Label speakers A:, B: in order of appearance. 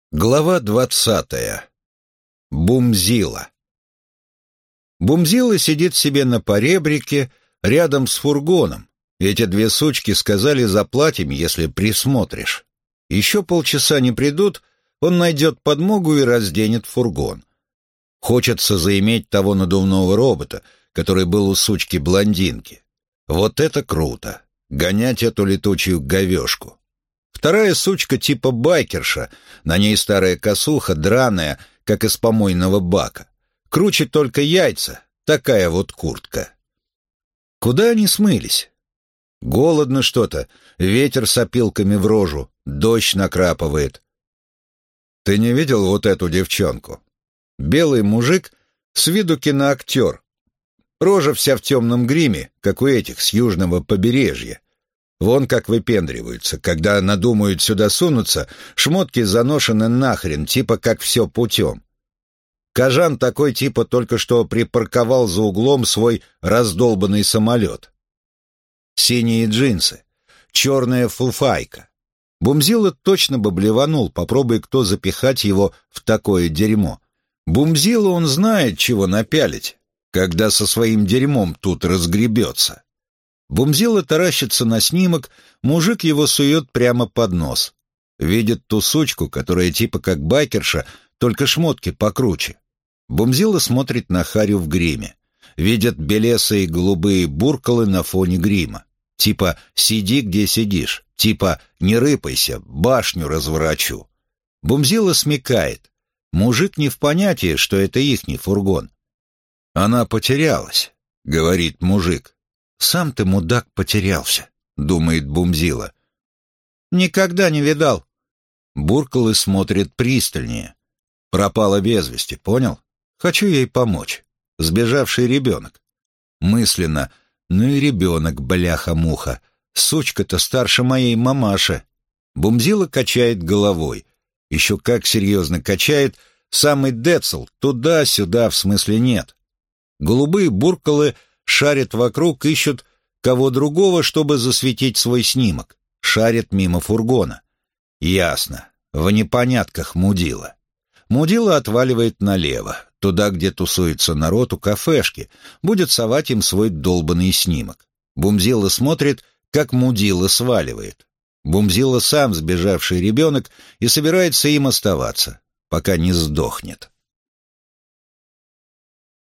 A: Глава 20. Бумзила. Бумзила сидит себе на поребрике рядом с фургоном. Эти две сучки сказали: заплатим, если присмотришь. Еще полчаса не придут, он найдет подмогу и разденет фургон. Хочется заиметь того надувного робота, который был у сучки-блондинки. Вот это круто! Гонять эту летучую говешку. Вторая сучка типа байкерша, на ней старая косуха, драная, как из помойного бака. Круче только яйца, такая вот куртка. Куда они смылись? Голодно что-то, ветер с опилками в рожу, дождь накрапывает. Ты не видел вот эту девчонку? Белый мужик, с виду киноактер. Рожа вся в темном гриме, как у этих с южного побережья. Вон как выпендриваются, когда надумают сюда сунуться, шмотки заношены нахрен, типа как все путем. Кажан такой типа только что припарковал за углом свой раздолбанный самолет. Синие джинсы, черная фуфайка. Бумзила точно бы блеванул, попробуй кто запихать его в такое дерьмо. Бумзила он знает, чего напялить, когда со своим дерьмом тут разгребется. Бумзила таращится на снимок, мужик его сует прямо под нос. Видит ту сучку, которая типа как байкерша, только шмотки покруче. Бумзила смотрит на Харю в гриме. Видит белесые голубые буркалы на фоне грима. Типа «сиди, где сидишь», типа «не рыпайся, башню разворачу». Бумзила смекает. Мужик не в понятии, что это ихний фургон. «Она потерялась», — говорит мужик. «Сам ты, мудак, потерялся», — думает Бумзила. «Никогда не видал». Буркалы смотрит пристальнее. «Пропала без вести, понял? Хочу ей помочь. Сбежавший ребенок». Мысленно: «Ну и ребенок, бляха-муха. Сучка-то старше моей мамаши». Бумзила качает головой. Еще как серьезно качает. Самый децл, туда-сюда в смысле нет. Голубые буркалы шарят вокруг, ищут кого другого, чтобы засветить свой снимок. Шарят мимо фургона. Ясно. В непонятках мудила. Мудила отваливает налево, туда, где тусуется народ у кафешки, будет совать им свой долбанный снимок. Бумзила смотрит, как мудила сваливает. Бумзила сам сбежавший ребенок и собирается им оставаться, пока не сдохнет.